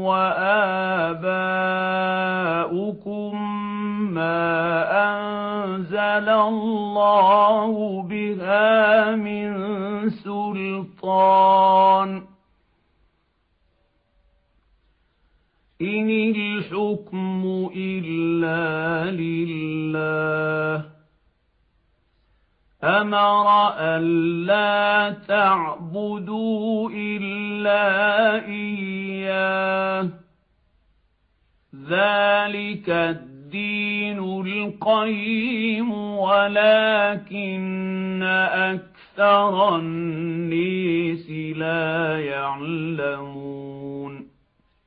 وآباؤكم ما أنزل الله بها من سلطان إن الحكم إلا لله أمر ألا تعبدوا إلا إياه ذلك الدين القيم ولكن أكثر الناس لا يعلمون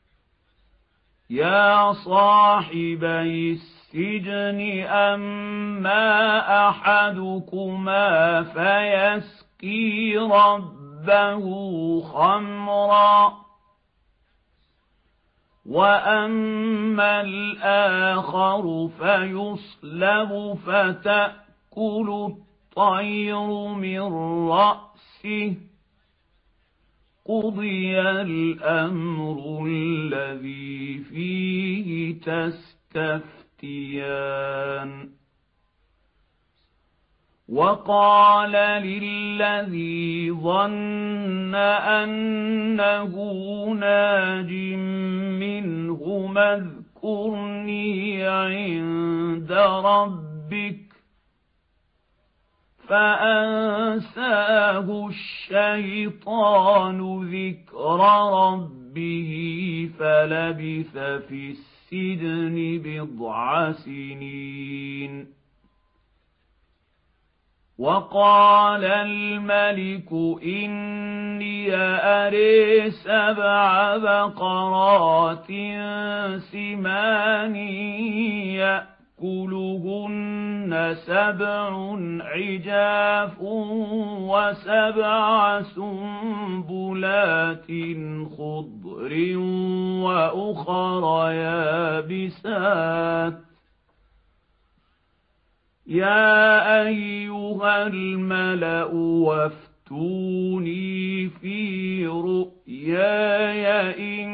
يا صاحبي السجن أما أحدكما فيسقي ربه خمرا وأما الآخر فيصلب فتأكل الطير من رأسه قضي الأمر الذي فيه تستفتيان وقال للذي ظن أنه ناج منهما اذكرني عند ربك فأنساه الشيطان ذكر ربه فلبث في السجن بضع سنين وقال الملك إني أري سبع بقرات سمان يأكلهن سبع عجاف وسبع سنبلات خضر وأخر يابسات يا أيها الملأ وافتوني في رؤياي إن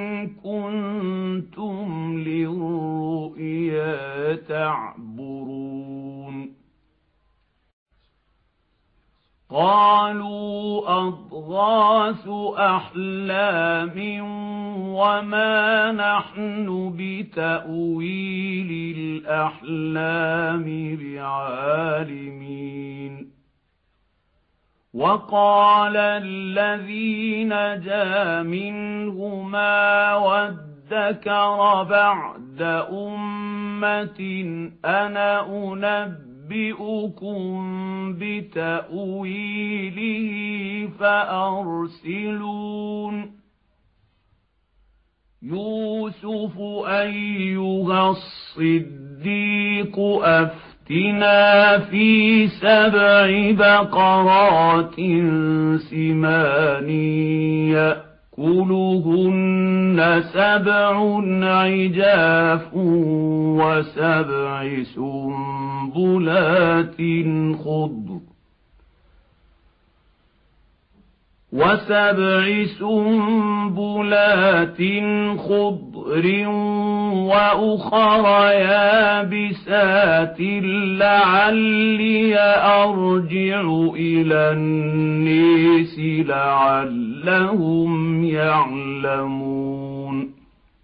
كنتم للرؤيا تعبرون قالوا أضغاث أحلام وما نحن بتأويل الأحلام بعالمين وقال الذي نجا منهما وادكر بعد أمة أنا أنبئكم بتأويله فأرسلون يوسف أيها الصديق أفتنا في سبع بقرات سمان يأكلهن سبع عجاف وسبع سنبلات خضر وسبع سنبلات خضر وأخر يابسات لعلي أرجع إلى الناس لعلهم يعلمون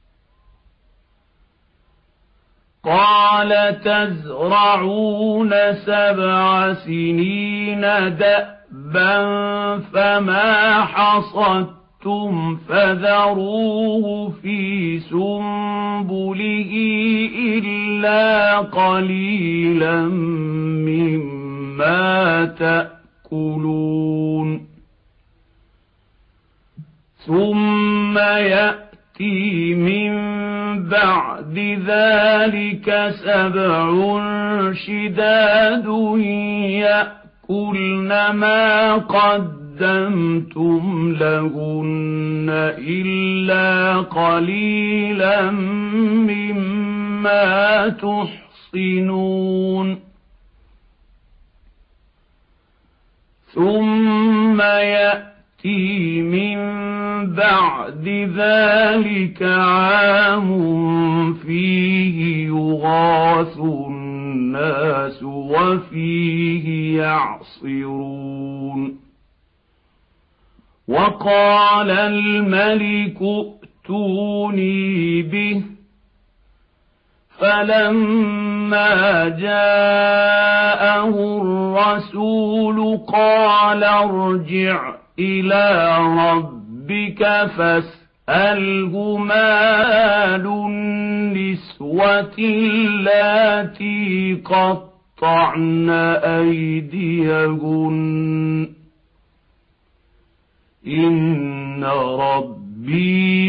قال تزرعون سبع سنين دأبا فما حصدتم فذروه في سنبله إلا قليلا مما تأكلون ثم يأتي من بعد ذلك سبع شداد يأكلن ما قدمتم لهن إلا قليلا مما تحصنون ثم يأتي من بعد ذلك عام فيه يغاث الناس وفيه يعصرون وقال الملك ائتوني به فلما جاءه الرسول قال ارجع إلى ربك فاسأله ما بال النسوة اللاتي قطعن أيديهن إن ربي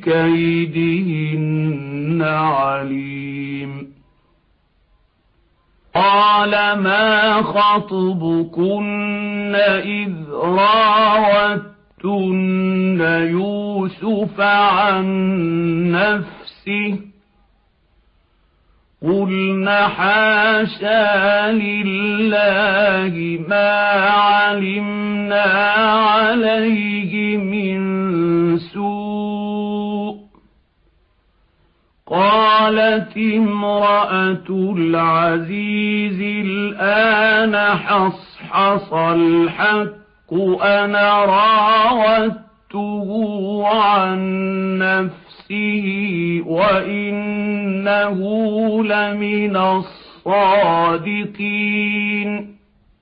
بكيدهن عليم قال ما خطبكن إذ راوتن يوسف عن نفسه قلنا حاشا لله ما علمنا عليه من سوء قالت امرأة العزيز الآن حصحص الحق أنا راودته عن نفسه وإنه لمن الصادقين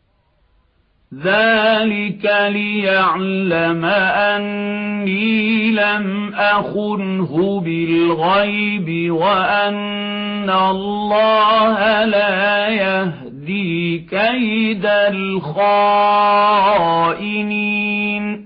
ذلك ليعلم أني لم أخنه بالغيب وأن الله لا يهدي كيد الخائنين